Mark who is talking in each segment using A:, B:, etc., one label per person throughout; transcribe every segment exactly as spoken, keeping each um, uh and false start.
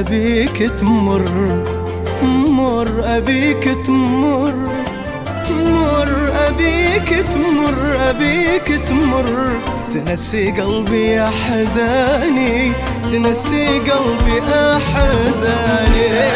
A: أبيك تمر، مر أبيك تمر، مر أبيك تمر، أبيك تمر، تنسي قلبي أحزاني، تنسي قلبي أحزاني.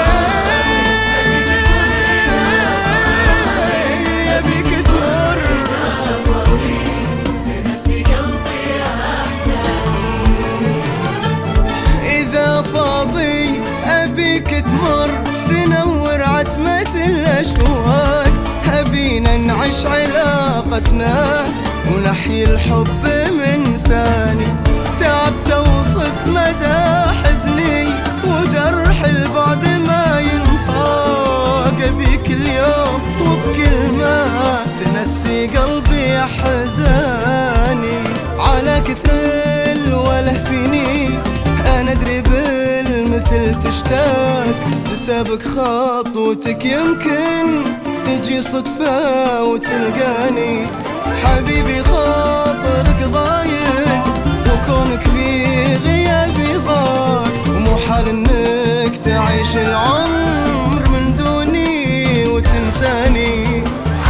A: تمر تنور عتمة الأشواق، هبينا نعيش علاقتنا ونحيي الحب من ثاني. تعبت أوصف مدى حزني وجرح البعد ما ينطاق، أبيك اليوم وبكلمة تنسي قلبي أحزاني. على كثر الوله فيني أنا أدري بالمثل تشتاق، تسابق خطوتك يمكن تجي صدفة وتلقاني. حبيبي خاطرك ضايق وكونك في غيابي ضاق، ومو حال انك تعيش العمر من دوني وتنساني.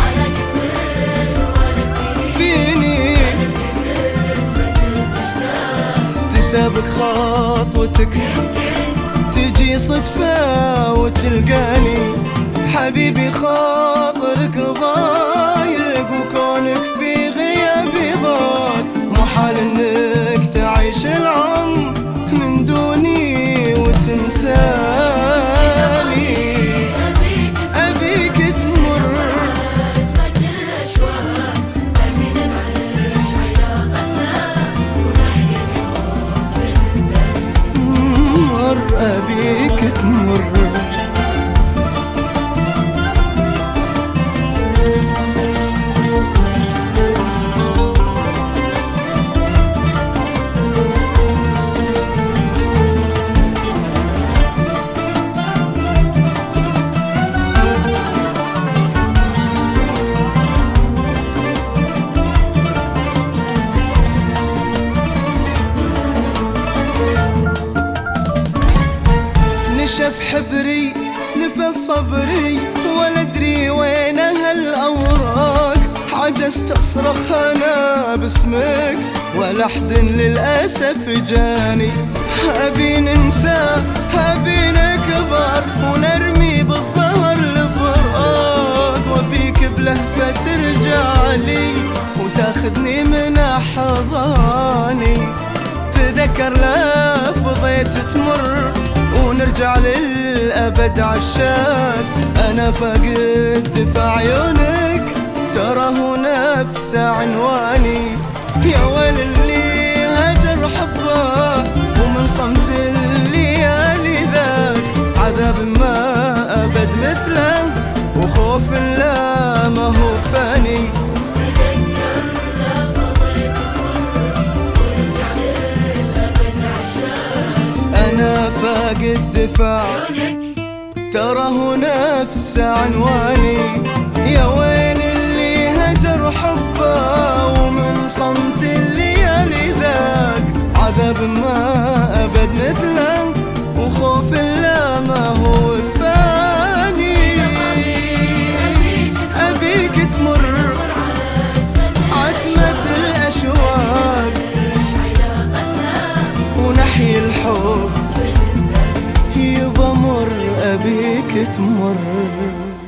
A: فيني تسابق خطوتك تجي صدفة وتلقاني. حبيبي خاطرك ضايق وكونك في غيابي ضاق، مو حال انك تعيش العمر من دوني وتنساني. أبيك تمر مر أبيك تمر. نشف حبري نفذ صبري ولا ادري وين هالاوراق، عجزت اصرخ انا باسمك ولا حد للاسف جاني. ابي ننسى ابي نكبر ونرمي بالظهر الفراق، وابيك بلهفة ترجع لي وتاخذني من احضاني. تذكر لفظيت تمر ونرجع للأبد عشاق، أنا فاقد في عيونك تراه نفس عنواني. يا ويل اللي هجر حبه ومن صمت الليالي ذاك، عذاب ما أبد مثله وخوف لا ما هو فاني. أنا فاقد دفاع تراه نفس عنواني. يا ويل اللي هجر حبه ومن صمت الليالي ذاك، عذاب ما أبد مثله وخوف لا ما هو فاني. أبيك تمر عتمة الأشواق ونحيي الحب، يبا مر أبيك تمر.